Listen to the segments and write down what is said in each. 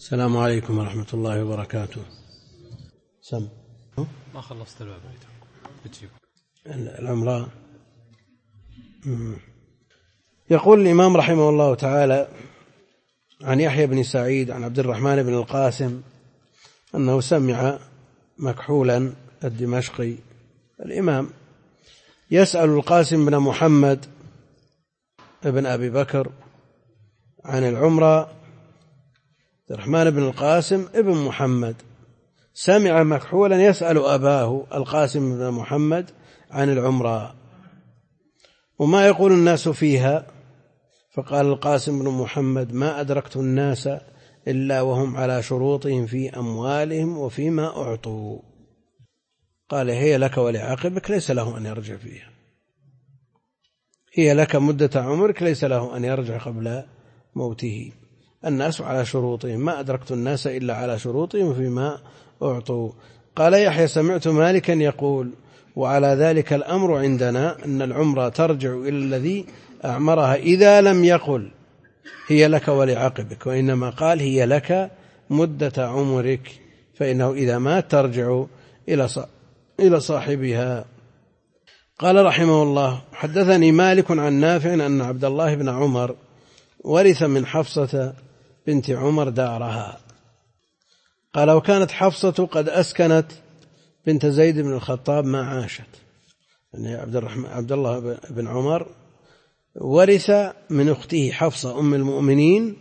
السلام عليكم ورحمة الله وبركاته. سم ما خلصت الباب العمراء. يقول الإمام رحمه الله تعالى عن يحيى بن سعيد عن عبد الرحمن بن القاسم أنه سمع مكحولا الدمشقي الإمام يسأل القاسم بن محمد ابن أبي بكر عن العمرة. عبد الرحمن بن القاسم ابن محمد سمع مكحولا يسأل أباه القاسم بن محمد عن العمرة وما يقول الناس فيها، فقال القاسم بن محمد: ما أدركت الناس إلا وهم على شروطهم في أموالهم وفيما أعطوا. قال: هي لك ولعاقبك ليس له أن يرجع فيها، هي لك مدة عمرك ليس له أن يرجع قبل موته. الناس على شروطهم، ما أدركت الناس إلا على شروطهم وفيما أعطوا. قال يحيى: سمعت مالكا يقول: وعلى ذلك الأمر عندنا أن العمرة ترجع إلى الذي أعمرها إذا لم يقل هي لك ولعقبك، وإنما قال هي لك مدة عمرك، فإنه إذا مات ترجع إلى صاحبها. قال رحمه الله: حدثني مالك عن نافع أن عبد الله بن عمر ورث من حفصة بنت عمر دارها. قال: وكانت حفصة قد أسكنت بنت زيد بن الخطاب ما عاشت. يعني عبد الله بن عمر ورث من أخته حفصة أم المؤمنين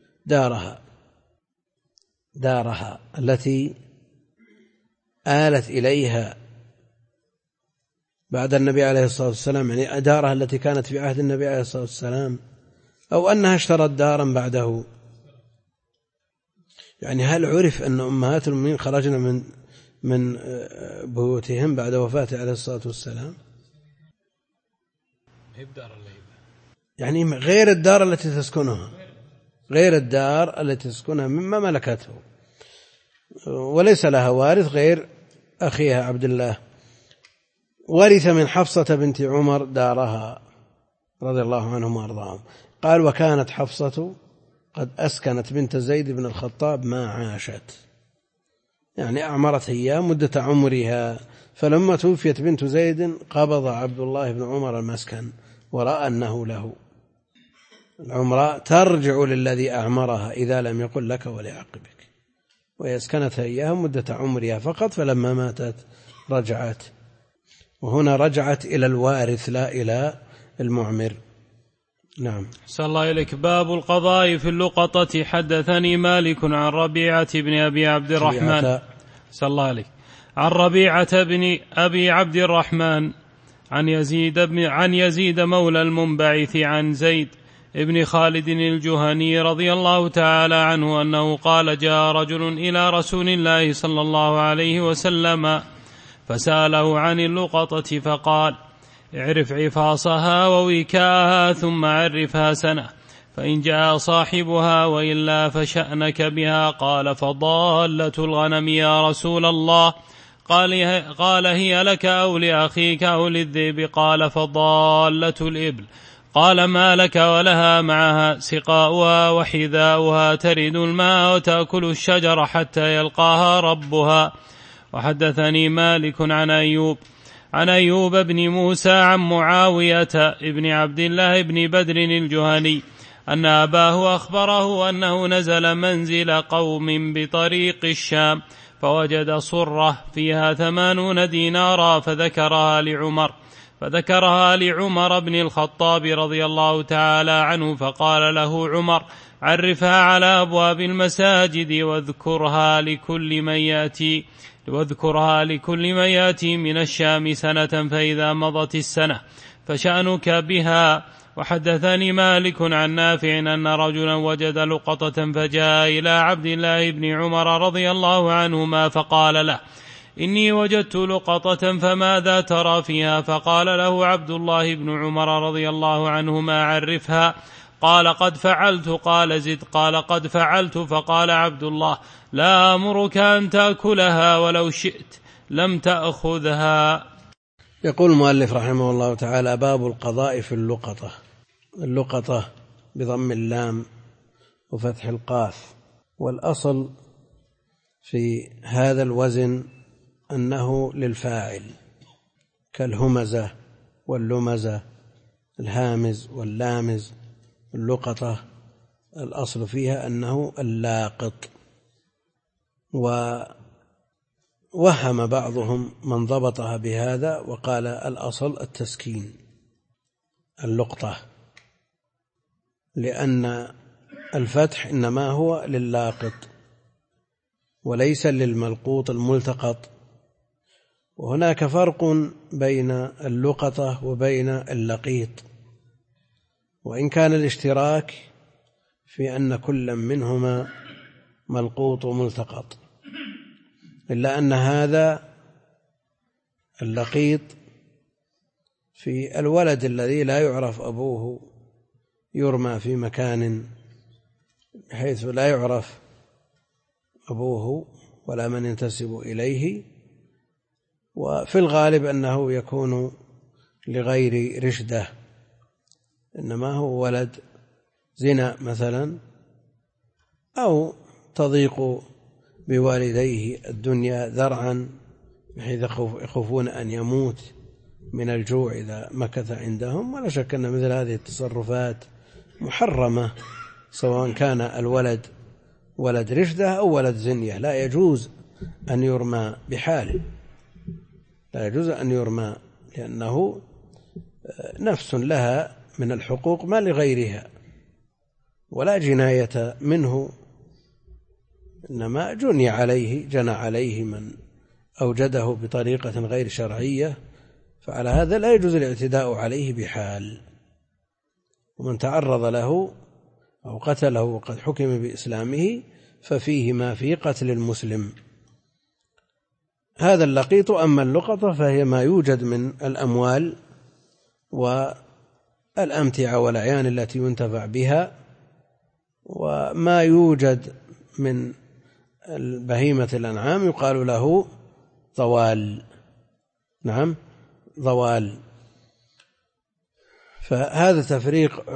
دارها التي آلت إليها بعد النبي عليه الصلاة والسلام، يعني دارها التي كانت في عهد النبي عليه الصلاة والسلام، أو أنها اشترت دارا بعده. يعني هل عرف أن أمهات المؤمنين خرجن من بيوتهم بعد وفاته عليه الصلاة والسلام؟ يعني غير الدار التي تسكنها مما ملكته، وليس لها وارث غير أخيها عبد الله. ورث من حفصة بنت عمر دارها رضي الله عنهم وارضاهم. قال: وكانت حفصة قد أسكنت بنت زيد بن الخطاب ما عاشت، يعني أعمرت هي مدة عمرها. فلما توفيت بنت زيد قبض عبد الله بن عمر المسكن ورأى أنه له. العمرة ترجع للذي أعمرها إذا لم يقل لك ولعقبك، ويسكنتها إياها مدة عمرها فقط، فلما ماتت رجعت. وهنا رجعت إلى الوارث لا إلى المعمر. نعم. صلى الله إليك. باب القضاء في اللقطة. حدثني مالك عن ربيعة بن أبي عبد الرحمن صلى الله عليه عن ربيعة بن أبي عبد الرحمن عن يزيد مولى المنبعث عن زيد ابن خالد الجهني رضي الله تعالى عنه أنه قال: جاء رجل إلى رسول الله صلى الله عليه وسلم فسأله عن اللقطة فقال: اعرف عفاصها ووكاءها ثم عرفها سنة، فإن جاء صاحبها وإلا فشأنك بها. قال: فضالة الغنم يا رسول الله؟ قال: هي لك أو لأخيك أو للذئب؟ قال: فضالة الإبل. قال: ما لك ولها معها سقاؤها وحذاؤها، ترد الماء وتأكل الشجر حتى يلقاها ربها. وحدثني مالك عن أيوب بن موسى عن معاوية بن عبد الله بن بدر الجهني أن أباه أخبره أنه نزل منزل قوم بطريق الشام فوجد صرة فيها 80 دينارا فذكرها لعمر بن الخطاب رضي الله تعالى عنه، فقال له عمر: عرفها على أبواب المساجد واذكرها لكل من يأتي من الشام سنة، فإذا مضت السنة فشأنك بها. وحدثني مالك عن نافع أن رجلا وجد لقطة فجاء إلى عبد الله بن عمر رضي الله عنهما فقال له: إني وجدت لقطة فماذا ترى فيها؟ فقال له عبد الله بن عمر رضي الله عنهما: عرفها. قال: قد فعلت. قال: زد. قال: قد فعلت. فقال عبد الله: لا أمرك أن تأكلها ولو شئت لم تأخذها. يقول المؤلف رحمه الله تعالى: باب القضاء في اللقطة. اللقطة بضم اللام وفتح القاف، والأصل في هذا الوزن أنه للفاعل، كالهمزة واللمزة، الهامز واللامز، اللقطة، الأصل فيها أنه اللاقط. ووهم بعضهم من ضبطها بهذا وقال الأصل التسكين اللقطة، لأن الفتح إنما هو للاقط وليس للملقوط الملتقط. وهناك فرق بين اللقطة وبين اللقيط، وإن كان الاشتراك في أن كل منهما ملقوط وملتقط، إلا أن هذا اللقيط في الولد الذي لا يعرف أبوه، يرمى في مكان بحيث لا يعرف أبوه ولا من ينتسب إليه، وفي الغالب أنه يكون لغير رشدة، إنما هو ولد زنا مثلا، أو تضيق بوالديه الدنيا ذرعا بحيث يخافون أن يموت من الجوع إذا مكث عندهم. ولا شك أن مثل هذه التصرفات محرمة، سواء كان الولد ولد رشدة أو ولد زنية، لا يجوز أن يرمى بحال، لا يجوز أن يرمى، لأنه نفس لها من الحقوق ما لغيرها، ولا جناية منه، إنما جنى عليه من أوجده بطريقة غير شرعية، فعلى هذا لا يجوز الاعتداء عليه بحال. ومن تعرض له أو قتله وقد حكم بإسلامه ففيه ما في قتل المسلم. هذا اللقيط. أما اللقطة فهي ما يوجد من الأموال والأمتعة والأعيان التي ينتفع بها، وما يوجد من بهيمة الأنعام يقال له ضوال. نعم، ضوال. فهذا تفريق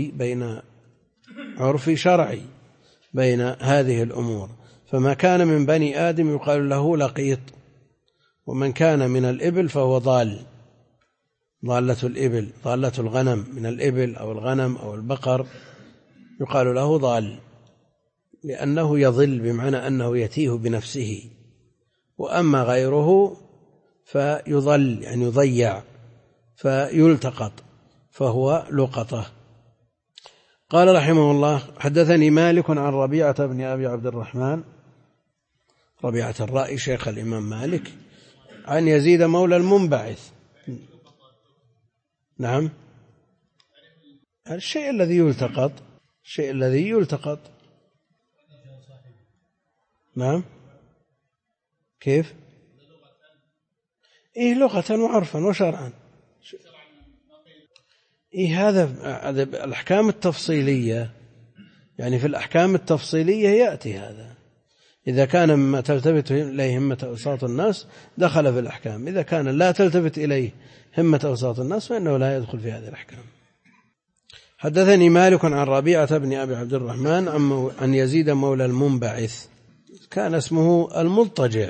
عرفي شرعي بين هذه الأمور. فما كان من بني آدم يقال له لقيط، ومن كان من الإبل فهو ضال، ضالة الإبل، ضالة الغنم من الإبل أو الغنم أو البقر يقال له ضال، لأنه يضل بمعنى أنه يتيه بنفسه. وأما غيره فيضل يعني يضيع فيلتقط، فهو لقطة. قال رحمه الله: حدثني مالك عن ربيعة بن أبي عبد الرحمن، ربيعة الرائي شيخ الإمام مالك، عن يزيد مولى المنبعث. نعم، الشيء الذي يلتقط. نعم، كيف؟ إيه، لغة وعرفا وشرعا. إيه، هذا الأحكام التفصيلية، يعني في الأحكام التفصيلية يأتي هذا. إذا كان مما تلتفت إليه همة أوساط الناس دخل في الأحكام، إذا كان لا تلتفت إليه همة أوساط الناس فإنه لا يدخل في هذه الأحكام. حدثني مالك عن ربيعة بن أبي عبد الرحمن عن يزيد مولى المنبعث، كان اسمه المضطجع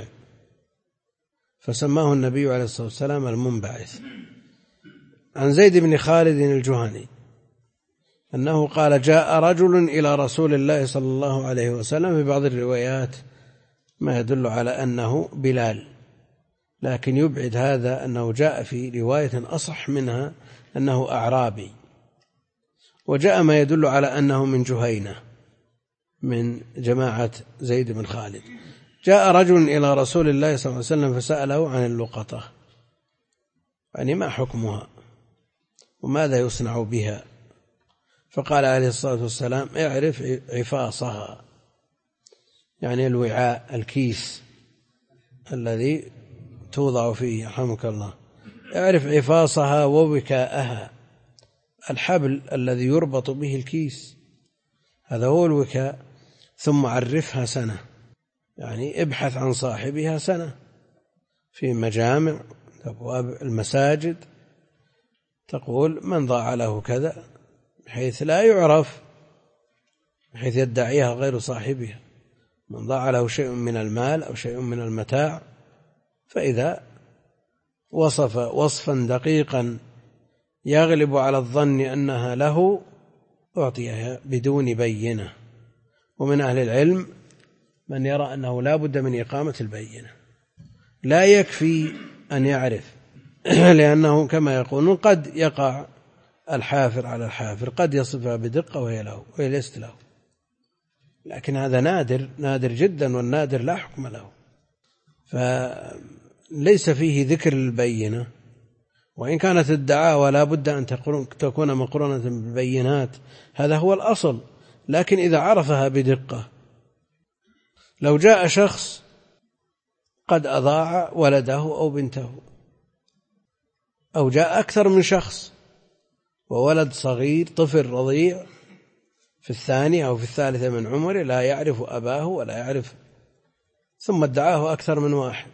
فسماه النبي عليه الصلاة والسلام المنبعث، عن زيد بن خالد الجهني أنه قال: جاء رجل إلى رسول الله صلى الله عليه وسلم، في بعض الروايات ما يدل على أنه بلال، لكن يبعد هذا أنه جاء في رواية أصح منها أنه أعرابي، وجاء ما يدل على أنه من جهينة من جماعة زيد بن خالد. جاء رجل إلى رسول الله صلى الله عليه وسلم فسأله عن اللقطة، يعني ما حكمها وماذا يصنع بها، فقال عليه الصلاة والسلام: اعرف عفاصها، يعني الوعاء، الكيس الذي توضع فيه، يرحمك الله، اعرف عفاصها ووكاءها، الحبل الذي يربط به الكيس هذا هو الوكاء، ثم عرفها سنة، يعني ابحث عن صاحبها سنة في مجامع أبواب المساجد، تقول من ضاع له كذا، بحيث لا يعرف، بحيث يدعيها غير صاحبها. من ضاع له شيء من المال أو شيء من المتاع، فإذا وصف وصفا دقيقا يغلب على الظن أنها له أعطيها بدون بينة. ومن أهل العلم من يرى أنه لا بد من إقامة البينة، لا يكفي أن يعرف، لأنه كما يقولون قد يقع الحافر على الحافر، قد يصفها بدقة وهي ليست له، لكن هذا نادر جدا، والنادر لا حكم له، فليس فيه ذكر البينة. وإن كانت الدعاوى لا بد أن تكون مقرونة بالبينات، هذا هو الأصل، لكن إذا عرفها بدقة، لو جاء شخص قد أضاع ولده أو بنته، أو جاء أكثر من شخص وولد صغير طفل رضيع في الثانية أو في الثالثة من عمره لا يعرف أباه ولا يعرف، ثم ادعاه أكثر من واحد،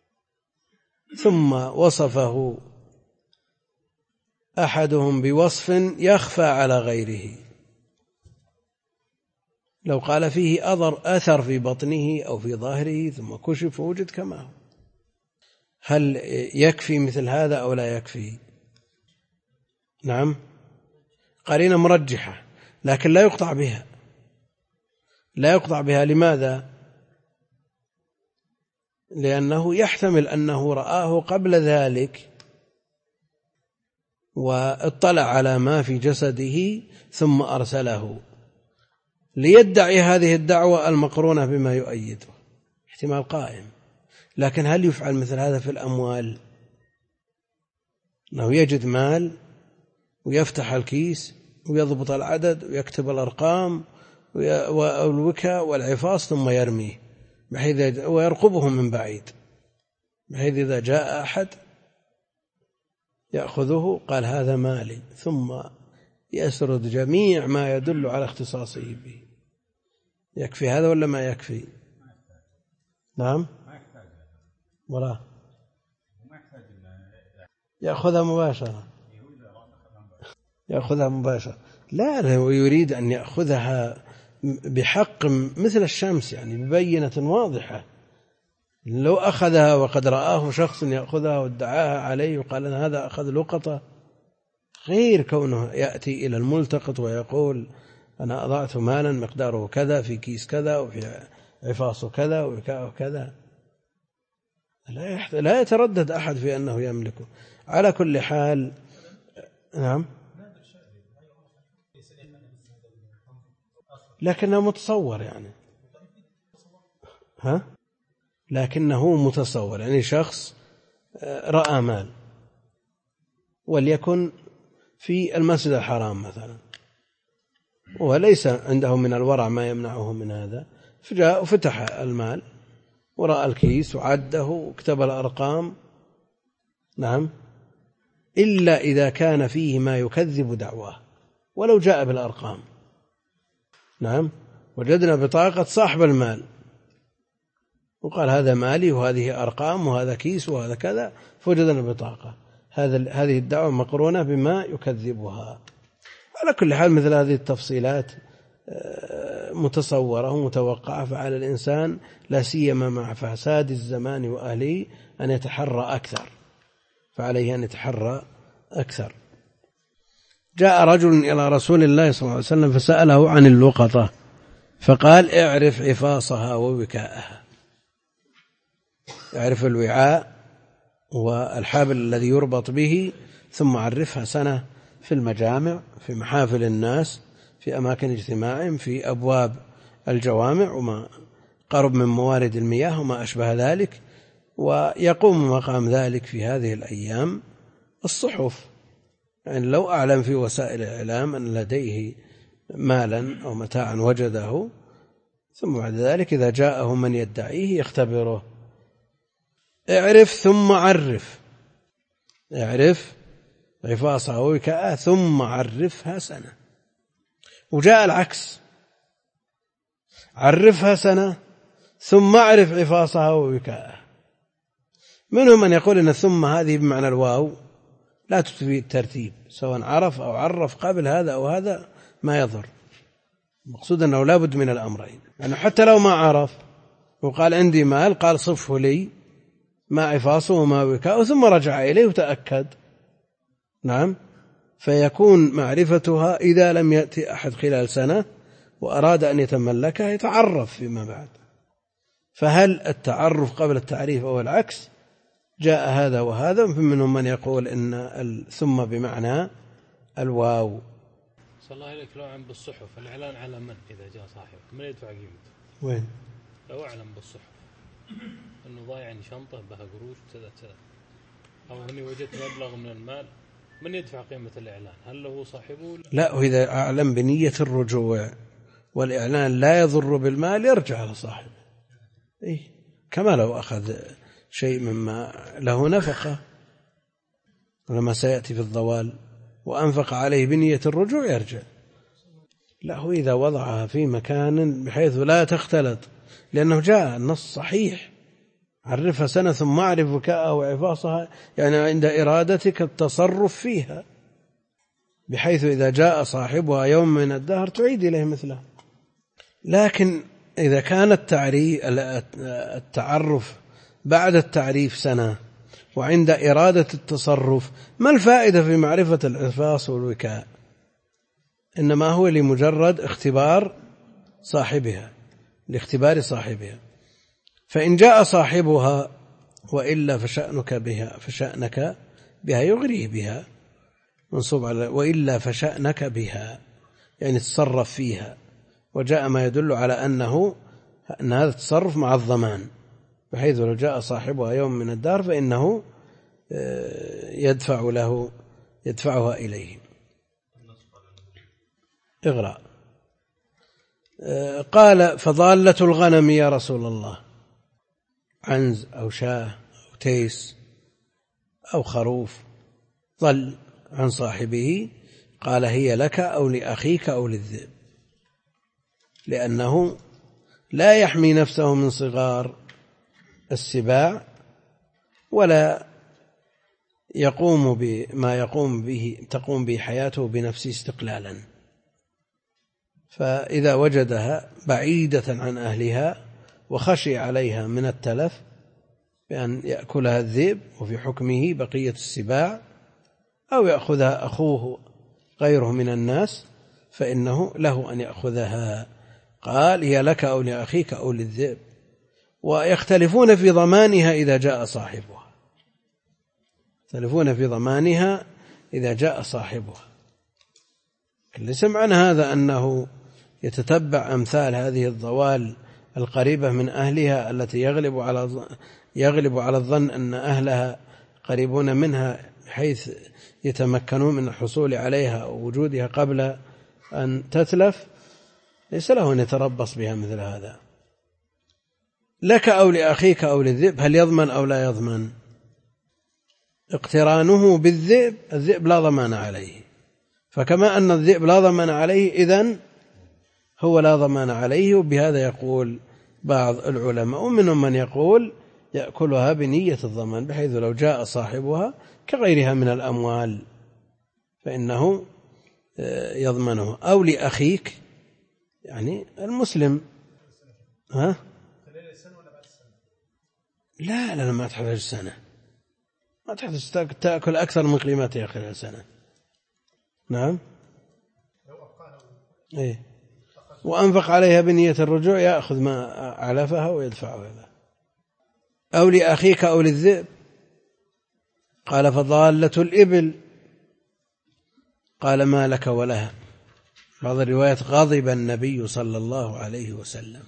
ثم وصفه أحدهم بوصف يخفى على غيره، لو قال فيه أثر في بطنه أو في ظهره ثم كشف ووجد كما هو، هل يكفي مثل هذا أو لا يكفي؟ نعم، قرينة مرجحة، لكن لا يقطع بها. لا يقطع بها، لماذا؟ لأنه يحتمل أنه رآه قبل ذلك واطلع على ما في جسده ثم أرسله ليدعي هذه الدعوة المقرونة بما يؤيده، احتمال قائم. لكن هل يفعل مثل هذا في الأموال؟ أنه يجد مال ويفتح الكيس ويضبط العدد ويكتب الأرقام والوكاء والعفاص ثم يرميه، بحيث ويرقبهم من بعيد، بحيث إذا جاء أحد يأخذه قال هذا مالي، ثم يسرد جميع ما يدل على اختصاصه به. يكفي هذا ولا ما يكفي؟ نعم، ولا يأخذها مباشرة. لا، هو يريد أن يأخذها بحق مثل الشمس، يعني ببينة واضحة. لو أخذها وقد رآه شخص يأخذها وادعاها عليه وقال أن هذا أخذ لقطة، غير كونه يأتي إلى الملتقط ويقول أنا أضعت مالا مقداره كذا في كيس كذا وفي عفاص كذا ووكاء كذا. لا يتردد أحد في أنه يملكه. على كل حال، نعم، لكنه متصور، يعني لكنه متصور، يعني شخص رأى مال وليكن في المسجد الحرام مثلا، وليس عنده من الورع ما يمنعه من هذا، فجاء وفتح المال ورأى الكيس وعده وكتب الأرقام، نعم، إلا إذا كان فيه ما يكذب دعواه، ولو جاء بالأرقام، نعم، وجدنا بطاقة صاحب المال وقال هذا مالي وهذه أرقام وهذا كيس وهذا كذا، فوجدنا بطاقة، هذه الدعوة مقرونة بما يكذبها. على كل حال مثل هذه التفصيلات متصورة ومتوقعة، فعلى الإنسان لا سيما مع فساد الزمان وأهله أن يتحرى أكثر، فعليه أن يتحرى أكثر. جاء رجل إلى رسول الله صلى الله عليه وسلم فسأله عن اللقطة، فقال اعرف عفاصها ووكاءها، اعرف الوعاء والحبل الذي يربط به، ثم عرفها سنة في المجامع، في محافل الناس، في أماكن اجتماعهم، في أبواب الجوامع وما قرب من موارد المياه وما أشبه ذلك. ويقوم مقام ذلك في هذه الأيام الصحف، يعني لو أعلم في وسائل الإعلام أن لديه مالا أو متاعا وجده، ثم بعد ذلك إذا جاءه من يدعيه يختبره. اعرف ثم عرف، اعرف عفاصها ووكاءها ثم عرفها سنة. وجاء العكس، عرفها سنة ثم اعرف عفاصها ووكاءها. منهم من يقول أن ثم هذه بمعنى الواو لا تفيد الترتيب، سواء عرف أو عرف قبل هذا أو هذا ما يضر، المقصود أنه لا بد من الأمرين، يعني حتى لو ما عرف وقال عندي مال، قال صفه لي ما عفاصه وما وكاءه، ثم رجع إليه وتأكد، نعم، فيكون معرفتها إذا لم يأتي أحد خلال سنة وأراد أن يتملكها يتعرف فيما بعد. فهل التعرف قبل التعريف أو العكس؟ جاء هذا وهذا، منهم من يقول إن ثم بمعنى الواو. صلى الله عليك. لو أعلم بالصحف، الإعلان على من إذا جاء صاحبه؟ من يدفع قيمته؟ وين؟ لو أعلم بالصحف أنه ضايعني شنطة بها قروش كذا، أو أني وجدت مبلغ من المال، من يدفع قيمة الإعلان؟ هل له صاحبه؟ لا، وإذا أعلم بنية الرجوع والإعلان لا يضر بالمال يرجع لصاحبه، إيه؟ كما لو أخذ شيء مما له نفقة ولما سيأتي في الضوال وأنفق عليه بنية الرجوع يرجع. لا، هو إذا وضعها في مكان بحيث لا تختلط، لأنه جاء النص صحيح عرفها سنة ثم أعرف وكاءها وعفاصها، يعني عند إرادتك التصرف فيها، بحيث إذا جاء صاحبها يوم من الدهر تعيد إليه مثله. لكن إذا كان التعرف بعد التعريف سنة وعند إرادة التصرف، ما الفائدة في معرفة العفاص والوكاء؟ إنما هو لمجرد اختبار صاحبها، لاختبار صاحبها. فإن جاء صاحبها وإلا فشأنك بها يغريه بها، منصوب على وإلا فشأنك بها، يعني تصرف فيها. وجاء ما يدل على أن هذا التصرف مع الضمان، بحيث لو جاء صاحبها يوم من الدار فإنه يدفعها إليه. اغرأ. قال فضالة الغنم يا رسول الله، عنز أو شاة أو تيس أو خروف ضل عن صاحبه، قال هي لك أو لأخيك أو للذئب، لأنه لا يحمي نفسه من صغار السباع ولا يقوم بما تقوم به حياته بنفسه استقلالا. فإذا وجدها بعيدة عن أهلها وخشي عليها من التلف بأن يأكلها الذئب وفي حكمه بقية السباع، أو يأخذها أخوه غيره من الناس، فإنه له أن يأخذها. قال هي لك أو لأخيك أو للذئب. ويختلفون في ضمانها إذا جاء صاحبها، يختلفون في ضمانها إذا جاء صاحبها. ليس معنى هذا أنه يتتبع أمثال هذه الضوال القريبة من أهلها التي يغلب على الظن أن أهلها قريبون منها بحيث يتمكنون من الحصول عليها أو وجودها قبل أن تتلف. ليس له أن يتربص بها مثل هذا. لك أو لأخيك أو للذئب، هل يضمن أو لا يضمن؟ اقترانه بالذئب، الذئب لا ضمان عليه، فكما أن الذئب لا ضمان عليه إذن هو لا ضمان عليه. وبهذا يقول بعض العلماء، ومنهم من يقول يأكلها بنية الضمان، بحيث لو جاء صاحبها كغيرها من الأموال فإنه يضمنه. أو لأخيك يعني المسلم. ها؟ لا ما تحتاج سنة، ما تحتاج تأكل أكثر من قيمتها خلال سنة. نعم. إيه. وأنفق عليها بنية الرجوع يأخذ ما علفها ويدفعها له. أو لأخيك أو للذئب. قال فضالة الإبل، قال ما لك ولها. بعض الروايات غضب النبي صلى الله عليه وسلم.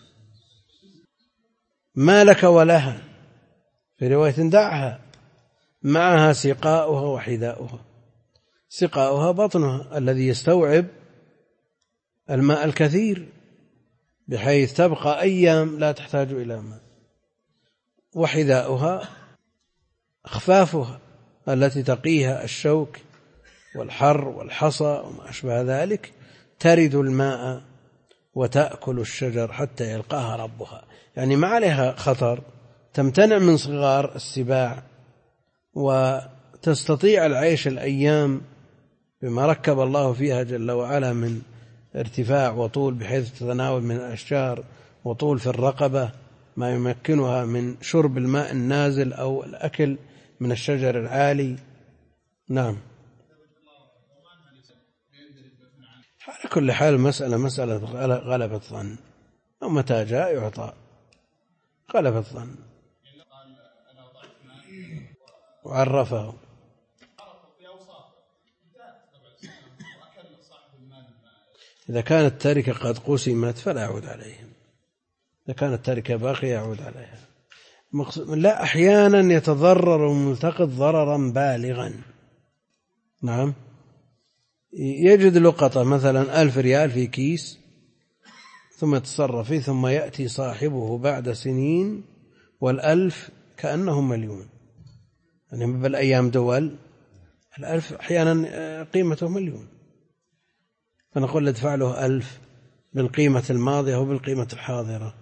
ما لك ولها، في رواية دعها، معها سقاؤها وحذاؤها. سقاؤها بطنها الذي يستوعب الماء الكثير بحيث تبقى أيام لا تحتاج إلى ماء، وحذاؤها أخفافها التي تقيها الشوك والحر والحصى وما أشبه ذلك، ترد الماء وتأكل الشجر حتى يلقاها ربها، يعني ما عليها خطر، تمتنع من صغار السباع وتستطيع العيش الأيام بما ركب الله فيها جل وعلا من ارتفاع وطول بحيث تتناول من الأشجار، وطول في الرقبة ما يمكنها من شرب الماء النازل أو الأكل من الشجر العالي. نعم. على كل حال مسألة غلبة الظن، ومتى جاء يعطى غلبة الظن. وعرفه إذا كانت التركة قد قسمت فلا يعود عليهم، إذا كانت التركة باقية يعود عليها. لا، أحيانا يتضرر الملتقط ضررا بالغا. نعم، يجد لقطة مثلا 1000 ريال في كيس ثم يتصرف فيه، ثم يأتي صاحبه بعد سنين وال1000 كأنه مليون. يعني بالأيام دول 1000 أحيانا قيمته مليون، فنقول ادفع له 1000 بالقيمة الماضية وبالقيمة الحاضرة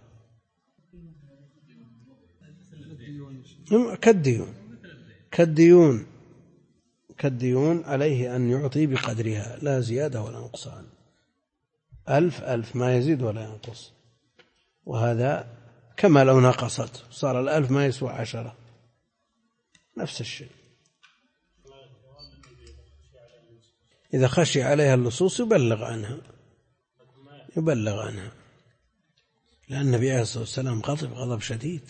كالديون عليه أن يعطي بقدرها لا زيادة ولا نقصان. 1000 ما يزيد ولا ينقص، وهذا كما لو نقصت صار 1000 ما يسوى 10، نفس الشيء. إذا خشي عليها اللصوص يبلغ عنها، لأن النبي عليه الصلاة والسلام غضب شديد.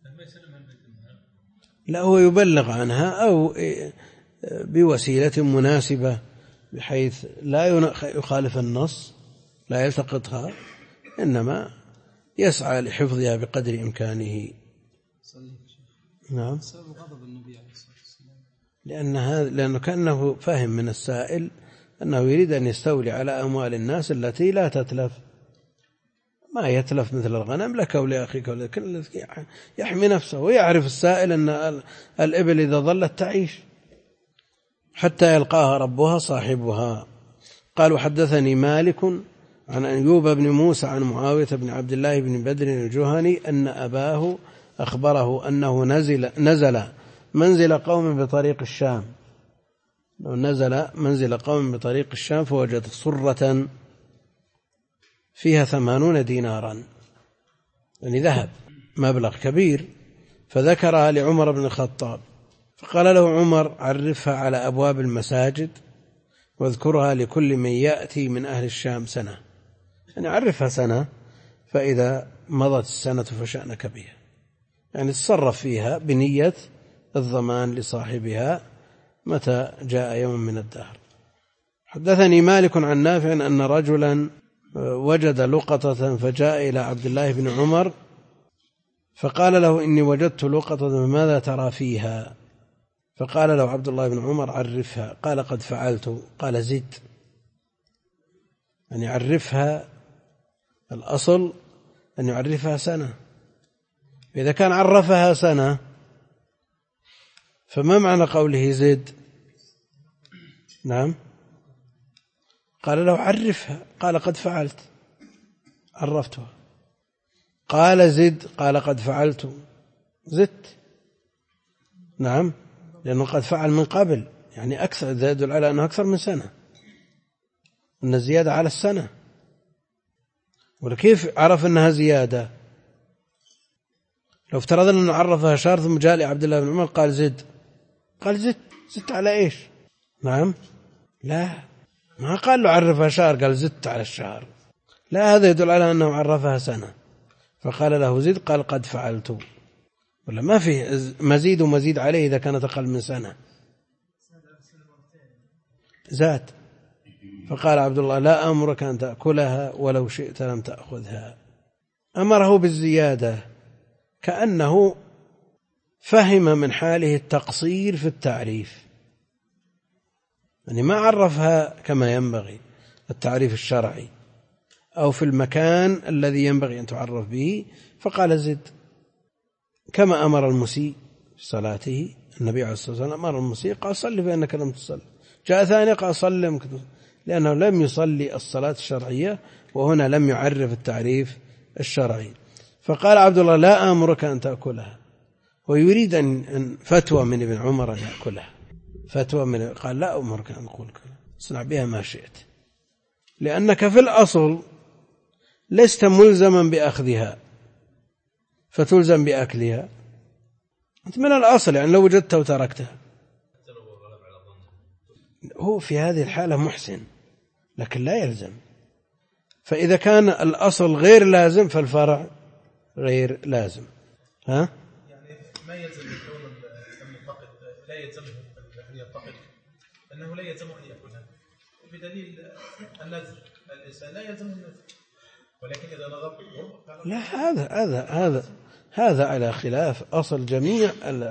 لا، هو يبلغ عنها أو بوسيلة مناسبة بحيث لا يخالف النص، لا يلتقطها، إنما يسعى لحفظها بقدر إمكانه. نعم. سبب غضب النبي عليه الصلاة والسلام لأنه كأنه فهم من السائل أنه يريد أن يستولي على أموال الناس التي لا تتلف، ما يتلف مثل الغنم لك ولأخيك ولكن يحمي نفسه. ويعرف السائل أن الإبل إذا ظلت تعيش حتى يلقاها ربها صاحبها. قال: حدثني مالك عن أيوب بن موسى عن معاوية بن عبد الله بن بدر الجهني أن أباه أخبره أنه نزل منزل قوم بطريق الشام، فوجد صرة فيها 80 دينارا، يعني ذهب، مبلغ كبير، فذكرها لعمر بن الخطاب، فقال له عمر: عرفها على أبواب المساجد واذكرها لكل من يأتي من أهل الشام سنة، يعني عرفها سنة، فإذا مضت السنة فشأنك بها، يعني تصرف فيها بنية الضمان لصاحبها متى جاء يوم من الدهر. حدثني مالك عن نافع أن رجلا وجد لقطة فجاء إلى عبد الله بن عمر فقال له: إني وجدت لقطة، ماذا ترى فيها؟ فقال له عبد الله بن عمر: عرفها. قال: قد فعلت. قال: زد، أن يعرفها، الأصل أن يعرفها سنة، إذا كان عرفها سنة فما معنى قوله زد؟ نعم. قال له: عرفها. قال: قد فعلت، عرفتها. قال: زد. قال: قد فعلت، زدت. نعم، لأنه قد فعل من قبل، يعني أكثر، يدل على أنه أكثر من سنة، أن الزيادة على السنة. ولكيف عرف أنها زيادة؟ لو افترضنا أنه عرفها شهر ثم جاء لعبد الله بن عمر قال: زد. قال: زدت على إيش؟ نعم، لا، ما قال له عرفها شهر، قال: زدت على الشهر، لا، هذا يدل على أنه عرفها سنة، فقال له: زد. قال: قد فعلت. ولا ما فيه مزيد ومزيد عليه إذا كانت أقل من سنة، زاد. فقال عبد الله: لا أمرك أن تأكلها ولو شئت لم تأخذها. أمره بالزيادة كأنه فهم من حاله التقصير في التعريف، يعني ما عرفها كما ينبغي التعريف الشرعي أو في المكان الذي ينبغي أن تعرف به، فقال: زد. كما أمر المسيء في صلاته، النبي عليه الصلاة والسلام أمر المسيء قال: صلي فإنك لم تصلي. جاء ثاني قال: صلي، لأنه لم يصلي الصلاة الشرعية، وهنا لم يعرف التعريف الشرعي. فقال عبد الله: لا أمرك أن تأكلها، ويريد أن فتوى من ابن عمر أن يأكلها، فتوى من، قال: لا أمرك أن أقول كذا، اصنع بها ما شئت، لأنك في الأصل لست ملزما بأخذها فتلزم بأكلها، أنت من الأصل يعني لو وجدتها وتركتها. هو في هذه الحالة محسن لكن لا يلزم. فإذا كان الأصل غير لازم فالفرع غير لازم. ها؟ يعني ما يلزم الكون المنتقد لا يلزمه أن ينتقد، أنه لا يلزمه أن يأكلها، بدليل النذر الإنسان لا يلزمه النذر، ولكن إذا نظر لا هذا على خلاف أصل جميع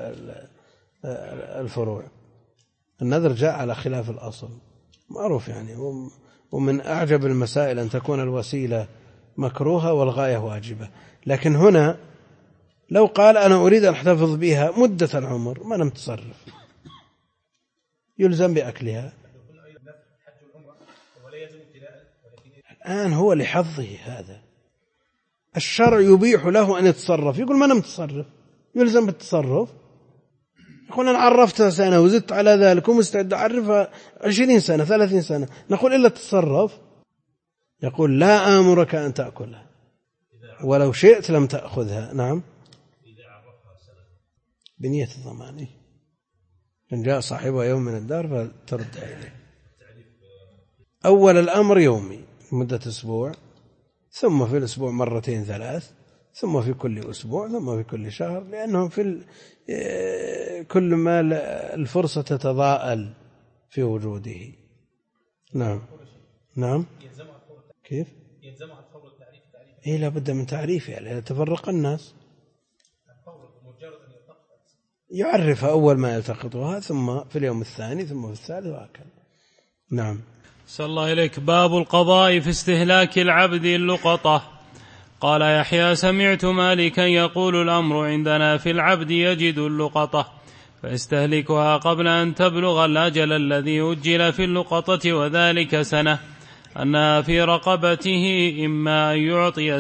الفروع. النذر جاء على خلاف الأصل معروف يعني. ومن أعجب المسائل أن تكون الوسيلة مكروهة والغاية واجبة. لكن هنا لو قال أنا أريد أن أحتفظ بها مدة العمر ما لم تصرف يلزم بأكلها. الآن هو لحظه هذا، الشرع يبيح له أن يتصرف، يقول ما لم تصرف يلزم بالتصرف. يقول أنا عرفتها سنة وزدت على ذلك ومستعد أعرفها 20 سنة 30 سنة، نقول إلا تتصرف. يقول لا آمرك أن تأكلها ولو شئت لم تأخذها. نعم بنية الضمان، إن جاء صاحبها يوم من الدار فترد إليه. أول الأمر يومي مدة أسبوع، ثم في الأسبوع مرتين 3، ثم في كل أسبوع، ثم في كل شهر، لأنهم في كل ما الفرصة تتضاءل في وجوده. نعم كيف إيه لا بد من تعريفها يعني يتفرق الناس. يعرفها أول ما يلتقطها، ثم في اليوم الثاني، ثم في الثالث، وهكذا. نعم. صلى الله إليك. باب القضاء في استهلاك العبد اللقطة. قال يحيى سمعت مالكا يقول الأمر عندنا في العبد يجد اللقطة فيستهلكها قبل أن تبلغ الأجل الذي أجل في اللقطة، وذلك سنة، أنها في رقبته إما أن يعطي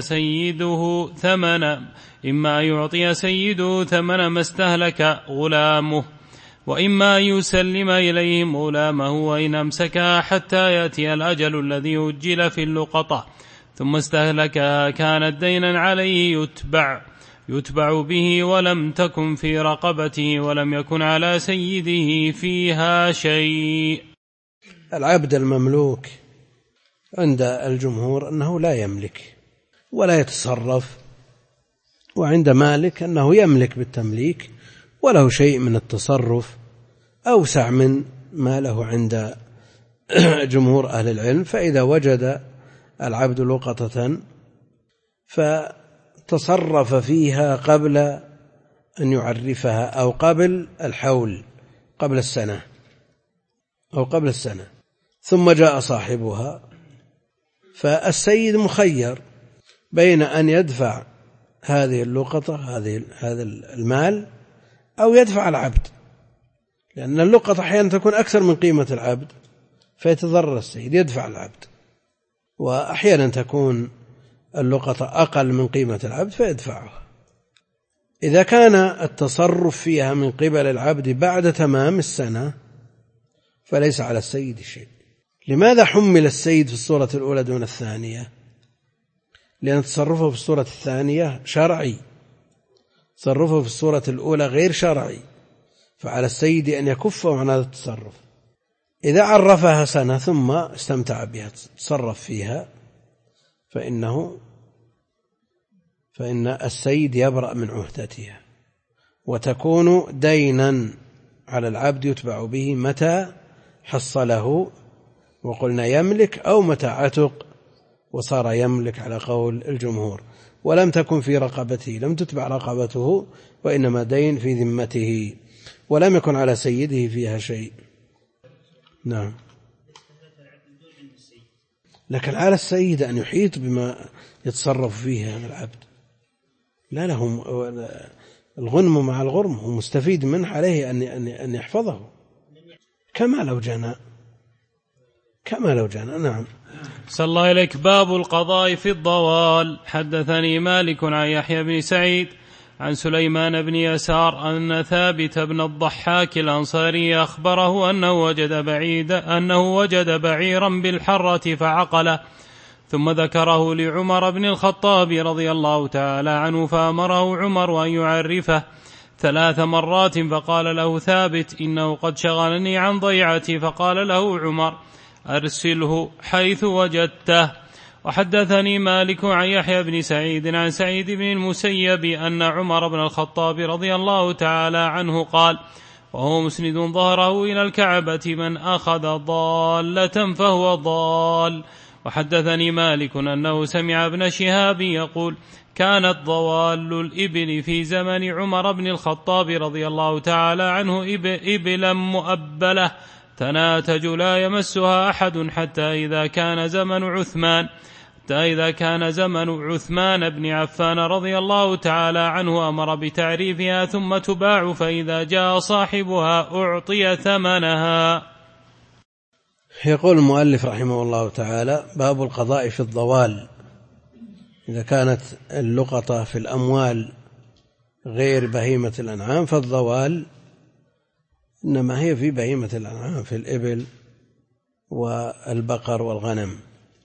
سيده ثمن ما استهلك غلامه، وإما أن يسلم إليهم غلامه وإن أمسكها حتى يأتي الأجل الذي أجل في اللقطة ثم استهلكها كانت دينا عليه يتبع به ولم تكن في رقبته ولم يكن على سيده فيها شيء. العبد المملوك عند الجمهور أنه لا يملك ولا يتصرف، وعند مالك أنه يملك بالتمليك وله شيء من التصرف أوسع من ما له عند جمهور أهل العلم. فإذا وجد العبد لقطة فتصرف فيها قبل أن يعرفها أو قبل الحول، قبل السنة ثم جاء صاحبها، فالسيد مخير بين أن يدفع هذه اللقطة هذا المال أو يدفع العبد، لأن اللقطة أحيانا تكون أكثر من قيمة العبد فيتضرر السيد يدفع العبد، وأحيانا تكون اللقطة أقل من قيمة العبد فيدفعها. إذا كان التصرف فيها من قبل العبد بعد تمام السنة فليس على السيد شيء. لماذا حمل السيد في الصورة الأولى دون الثانية؟ لأن تصرفه في الصورة الثانية شرعي، تصرفه في الصورة الأولى غير شرعي، فعلى السيد أن يكفه عن هذا التصرف. إذا عرفها سنة ثم استمتع بها تصرف فيها فإن السيد يبرأ من عهدتها وتكون دينا على العبد يتبع به متى حصله، وقلنا يملك أو متى عتق وصار يملك على قول الجمهور، ولم تكن في رقبته، لم تتبع رقبته وإنما دين في ذمته ولم يكن على سيده فيها شيء. نعم. لكن على السيد أن يحيط بما يتصرف فيه هذا العبد، لا له الغنم مع الغرم، هو مستفيد منه، عليه أن يحفظه كما لو جانا. نعم. صلى الله إليك. باب القضاء في الضوال. حدثني مالك عن يحيى بن سعيد عن سليمان بن يسار أن ثابت بن الضحاك الأنصاري أخبره أنه وجد بعيرا بالحرة فعقله، ثم ذكره لعمر بن الخطاب رضي الله تعالى عنه، فأمره عمر أن يعرفه 3 مرات، فقال له ثابت: إنه قد شغلني عن ضيعتي. فقال له عمر: أرسله حيث وجدته. وحدثني مالك عن يحيى بن سعيد عن سعيد بن المسيب أن عمر بن الخطاب رضي الله تعالى عنه قال وهو مسند ظهره إلى الكعبة: من أخذ ضالة فهو ضال. وحدثني مالك أنه سمع ابن شهاب يقول: كانت ضوال الإبل في زمن عمر بن الخطاب رضي الله تعالى عنه إبلا مؤبلة تناتج لا يمسها أحد، حتى إذا كان زمن عثمان بن عفان رضي الله تعالى عنه أمر بتعريفها ثم تباع، فإذا جاء صاحبها أعطي ثمنها. يقول المؤلف رحمه الله تعالى: باب القضاء في الضوال. إذا كانت اللقطة في الأموال غير بهيمة الأنعام، فالضوال إنما هي في بهيمة الأنعام، في الإبل والبقر والغنم.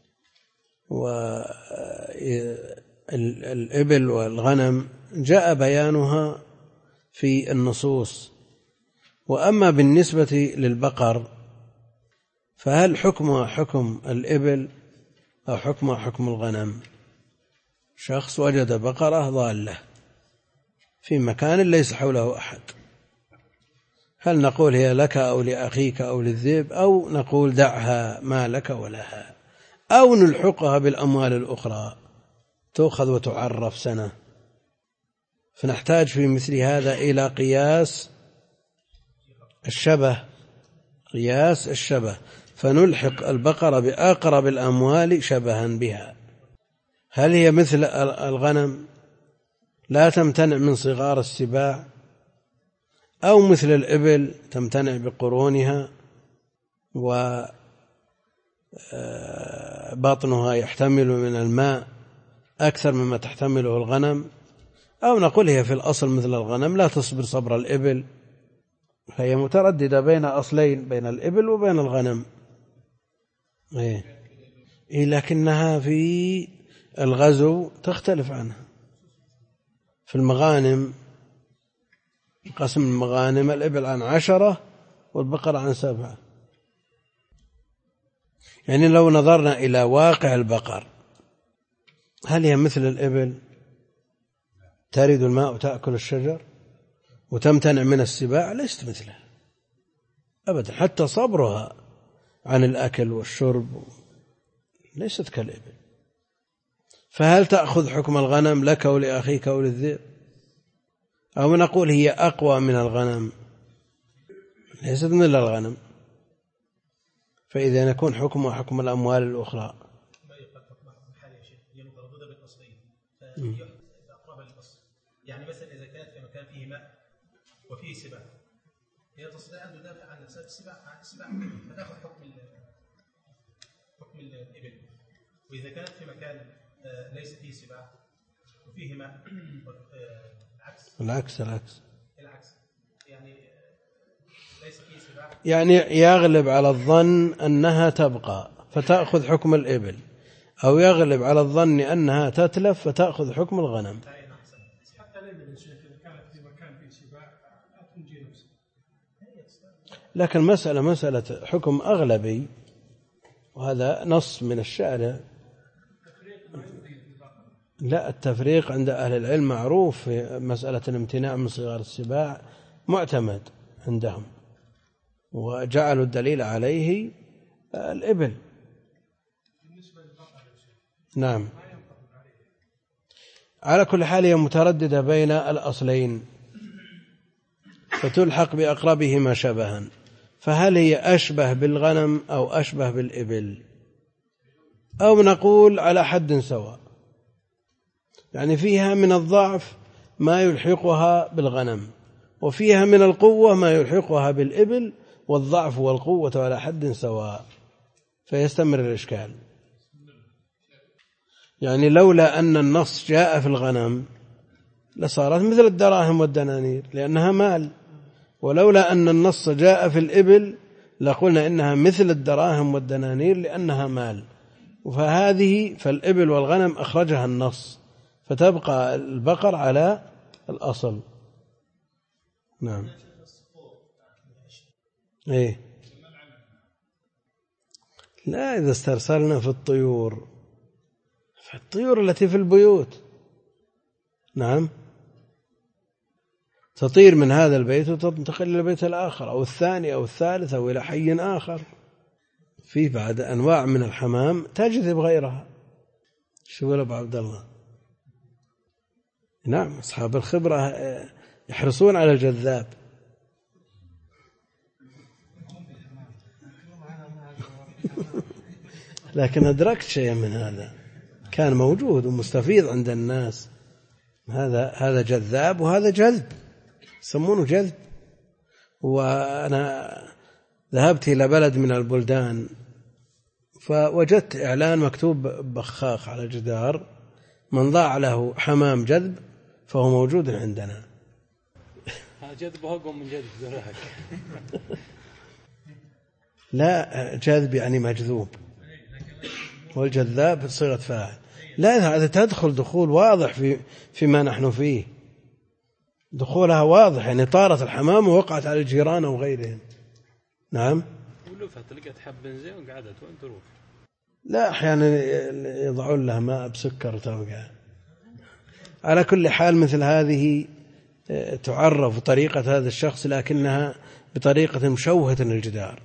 والإبل والغنم جاء بيانها في النصوص. وأما بالنسبة للبقر فهل حكمها حكم الإبل أو حكمها حكم الغنم؟ شخص وجد بقرة ضالة في مكان ليس حوله أحد، هل نقول هي لك أو لأخيك أو للذئب، أو نقول دعها ما لك ولها، أو نلحقها بالأموال الأخرى تؤخذ وتعرف سنة؟ فنحتاج في مثل هذا إلى قياس الشبه، فنلحق البقرة بأقرب الأموال شبها بها. هل هي مثل الغنم لا تمتنع من صغار السباع، أو مثل الإبل تمتنع بقرونها وبطنها يحتمل من الماء أكثر مما تحتمله الغنم، أو نقول هي في الأصل مثل الغنم لا تصبر صبر الإبل، فهي مترددة بين أصلين، بين الإبل وبين الغنم. لكنها في الغزو تختلف عنها. في المغانم، قسم المغانم، الإبل عن 10 والبقر عن 7. يعني لو نظرنا إلى واقع البقر، هل هي مثل الإبل ترد الماء وتأكل الشجر وتمتنع من السباع؟ ليست مثلها أبدا، حتى صبرها عن الأكل والشرب ليست كالإبل. فهل تأخذ حكم الغنم لك ولأخيك وللذئب، أو نقول هي أقوى من الغنم؟ ليست مثل الغنم، فإذا يكون حكمها حكم الأموال الأخرى. يعني مثلا إذا كانت في مكان فيه ماء وفيه سباع، هي تستطيع أن تدافع عن السباع فتأخذ حكم الإبل. وإذا كانت في مكان ليس فيه سباع وفيه ماء، العكس يعني ليس فيه سباع، يعني يغلب على الظن أنها تبقى فتأخذ حكم الإبل، أو يغلب على الظن أنها تتلف فتأخذ حكم الغنم. لكن مسألة حكم أغلبي، وهذا نص من الشارع. لا، التفريق عند أهل العلم معروف في مسألة الامتناع من صغار السباع، معتمد عندهم، وجعلوا الدليل عليه الإبل. نعم، على كل حال هي مترددة بين الأصلين، فتلحق بأقربهما شبها. فهل هي أشبه بالغنم أو أشبه بالإبل، أو نقول على حد سواء؟ يعني فيها من الضعف ما يلحقها بالغنم، وفيها من القوة ما يلحقها بالإبل، والضعف والقوة على حد سواء، فيستمر الإشكال. يعني لولا أن النص جاء في الغنم لصارت مثل الدراهم والدنانير لأنها مال، ولولا أن النص جاء في الإبل لقلنا إنها مثل الدراهم والدنانير لأنها مال. فالإبل والغنم أخرجها النص، فتبقى البقر على الأصل. نعم. إيه؟ لا، إذا استرسلنا في الطيور التي في البيوت، نعم، تطير من هذا البيت وتنتقل إلى البيت الآخر أو الثاني أو الثالث أو إلى حي آخر. في بعد أنواع من الحمام تجذب غيرها. شو يقول أبو عبد الله؟ نعم، أصحاب الخبرة يحرصون على الجذاب. لكن أدركت شيئا من هذا، كان موجود ومستفيض عند الناس. هذا جذاب وهذا جذب، يسمونه جذب. وأنا ذهبت إلى بلد من البلدان فوجدت إعلان مكتوب بخاخ على الجدار: من ضاع له حمام جذب فهو موجود عندنا. جذب أقوى من جذب ذراك. لا، جذب يعني مجذوب، والجذاب صيغة فاعل. لا، هذا تدخل دخول واضح فيما نحن فيه، دخولها واضح، يعني طارت الحمام ووقعت على الجيران أو غيرهم. نعم. ولفت لقت حب بنزين وقعدت وين تروح؟ لا، أحيانا يضعون لها ماء بسكر وتوقع. على كل حال مثل هذه تعرف طريقة هذا الشخص، لكنها بطريقة مشوهة الجدار،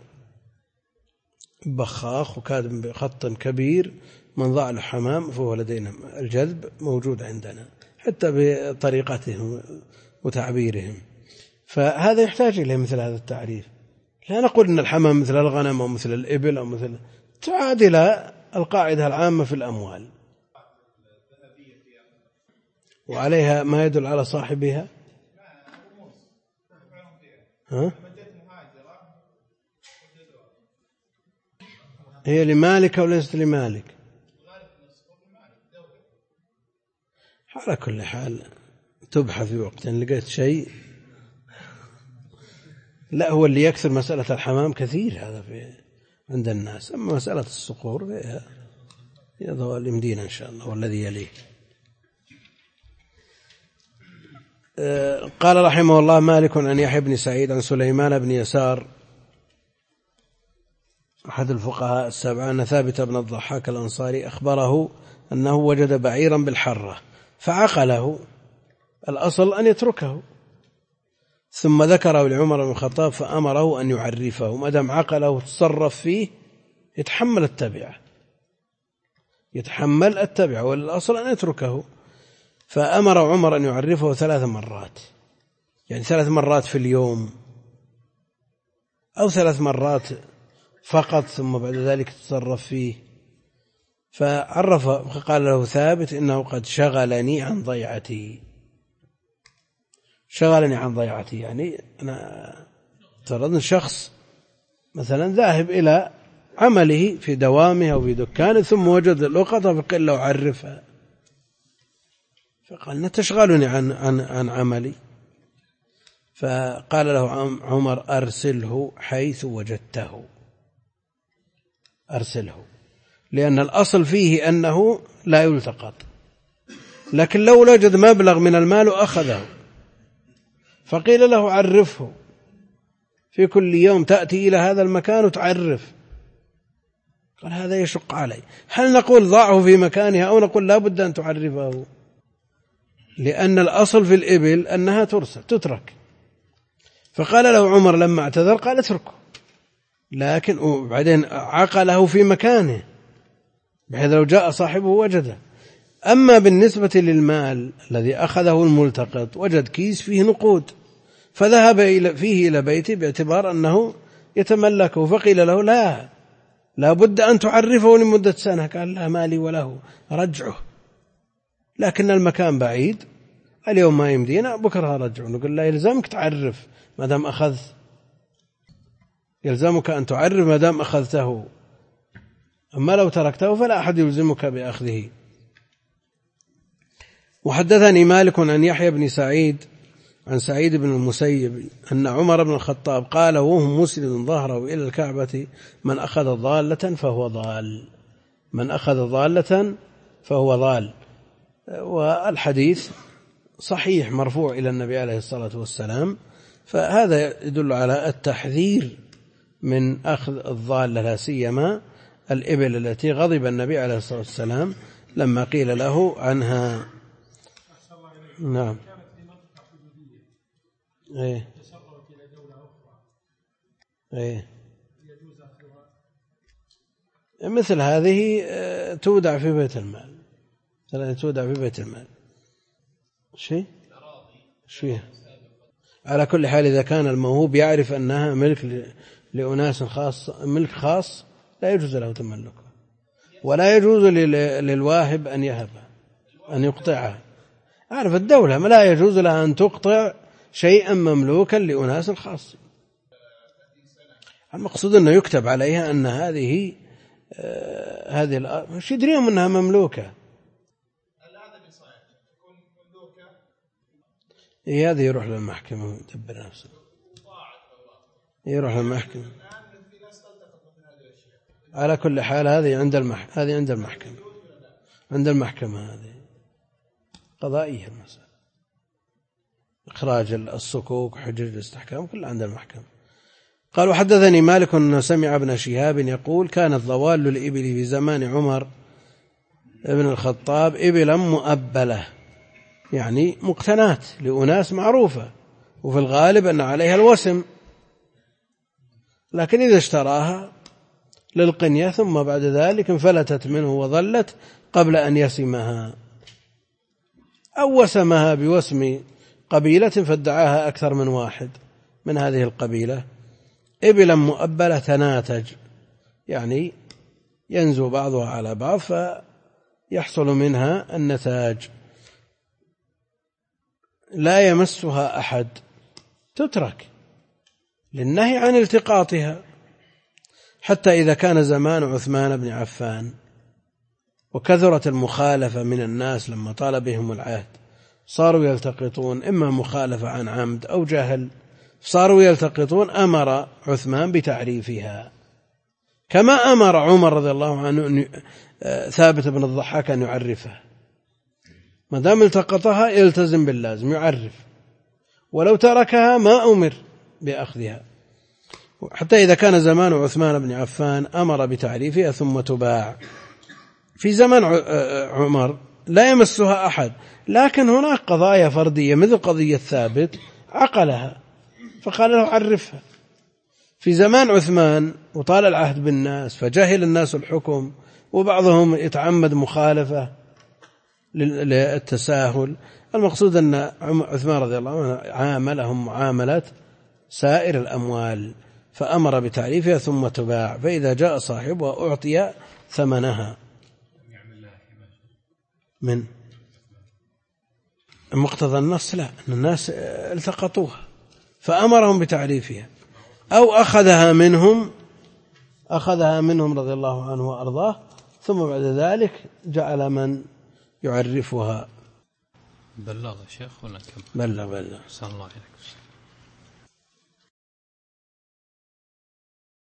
بخاخ وكاتب بخط كبير: من ضاع له حمام فهو لدينا. الجذب موجود عندنا حتى بطريقتهم وتعبيرهم. فهذا يحتاج إليه مثل هذا التعريف. لا نقول إن الحمام مثل الغنم أو مثل الإبل أو مثل، تعاد إلى القاعدة العامة في الأموال، وعليها ما يدل على صاحبها. ها؟ هي لمالك أو ليست لمالك؟ على كل حال تبحث في وقت إن لقيت شيء. لا، هو اللي يكثر مسألة الحمام كثير هذا عند الناس. أما مسألة الصقور هذا المدينة إن شاء الله والذي يليه. قال رحمه الله: مالك عن يحيى بن سعيد عن سليمان بن يسار أحد الفقهاء السبعة أن ثابت بن الضحاك الأنصاري أخبره أنه وجد بعيرا بالحرة فعقله، الأصل أن يتركه، ثم ذكره لعمر بن الخطاب فأمره أن يعرفه، ما دام عقله وتصرف فيه يتحمل التبع، والأصل أن يتركه. فأمر عمر أن يعرفه 3 مرات، يعني 3 مرات في اليوم أو 3 مرات فقط، ثم بعد ذلك تصرف فيه. فعرف، فقال له ثابت: إنه قد شغلني عن ضيعتي. يعني أنا ترى شخص مثلا ذاهب إلى عمله في دوامه أو في دكانه ثم وجد لقطة فقال له عرفها، فقال: تشغلني عن عملي. فقال له عمر: أرسله حيث وجدته، أرسله، لأن الأصل فيه أنه لا يلتقط، لكن لو وجد مبلغ من المال أخذه. فقيل له: عرفه، في كل يوم تأتي إلى هذا المكان وتعرف. قال: هذا يشق علي. هل نقول ضعه في مكانها أو نقول لا بد أن تعرفه؟ لأن الأصل في الإبل أنها تترك. فقال له عمر لما اعتذر قال: اتركه، لكن وبعدين عقله في مكانه بحيث لو جاء صاحبه وجده. أما بالنسبة للمال الذي أخذه الملتقط وجد كيس فيه نقود فذهب فيه إلى بيته باعتبار أنه يتملكه، فقيل له: لا بد أن تعرفه لمدة سنة. قال: لا مالي وله، رجعه، لكن المكان بعيد، اليوم ما يمدينا، بكرة رجعه. نقول: لا، يلزمك تعرف ما دام أخذت، يلزمك أن تعرف ما دام أخذته، أما لو تركته فلا أحد يلزمك بأخذه. وحدثني مالك عن يحيى بن سعيد عن سعيد بن المسيب أن عمر بن الخطاب قال وهو مسند ظهره إلى الكعبة من أخذ ضالة فهو ضال، من أخذ ضالة فهو ضال. والحديث صحيح مرفوع إلى النبي عليه الصلاة والسلام، فهذا يدل على التحذير من أخذ الضالة، لا سيما الإبل التي غضب النبي عليه الصلاة والسلام لما قيل له عنها. نعم. إيه. إيه. مثل هذه تودع في بيت المال، تودع في بيت المال شيء فيها. على كل حال إذا كان الموهوب يعرف أنها ملك لأناس خاص، ملك خاص، لا يجوز له تملكها، ولا يجوز للواهب أن يهبها، أن يقطعها. أعرف الدولة ما لا يجوز لها أن تقطع شيئا مملوكا لأناس خاص. المقصود أنه يكتب عليها أن هذه الأرض مش يدريهم أنها مملوكة. هذا يروح للمحكمة ويدبر نفسه، يروح للمحكمة. على كل حال هذه عند المحكمة، عند المحكمة هذه قضائية المسألة، إخراج الصكوك وحجج الاستحكام كله عند المحكمة. قال وحدثني مالك أنه سمع ابن شهاب يقول كانت ضوال للإبل في زمان عمر بن الخطاب إبلا مؤبلة، يعني مقتنات لأناس معروفة، وفي الغالب أن عليها الوسم، لكن إذا اشتراها للقنية ثم بعد ذلك انفلتت منه وظلت قبل أن يسمها أو وسمها بوسم قبيلة فادعاها أكثر من واحد من هذه القبيلة، إبلا مؤبلة تناتج، يعني ينزو بعضها على بعض فيحصل منها النتاج، لا يمسها أحد، تترك للنهي عن التقاطها. حتى إذا كان زمان عثمان بن عفان وكثرت المخالفة من الناس لما طال بهم العهد، صاروا يلتقطون إما مخالفة عن عمد أو جهل، صاروا يلتقطون، أمر عثمان بتعريفها، كما أمر عمر رضي الله عنه ثابت بن الضحاك أن يعرفها، ما دام التقطها يلتزم باللازم يعرف، ولو تركها ما أمر بأخذها. حتى إذا كان زمان عثمان بن عفان أمر بتعريفها ثم تباع. في زمان عمر لا يمسها أحد، لكن هناك قضايا فردية مثل قضية ثابت عقلها فقال له عرفها. في زمان عثمان وطال العهد بالناس فجهل الناس الحكم، وبعضهم يتعمد مخالفة للتساهل. المقصود أن عثمان رضي الله عنه عاملهم معاملة سائر الأموال، فأمر بتعريفها ثم تباع، فإذا جاء صاحبها أعطي ثمنها. من مقتضى النص لا، أن الناس التقطوها فأمرهم بتعريفها، أو أخذها منهم رضي الله عنه وأرضاه، ثم بعد ذلك جعل من يعرفها. بلغ شيخ ولا كم؟ بلغ. صلى الله عليه وسلم.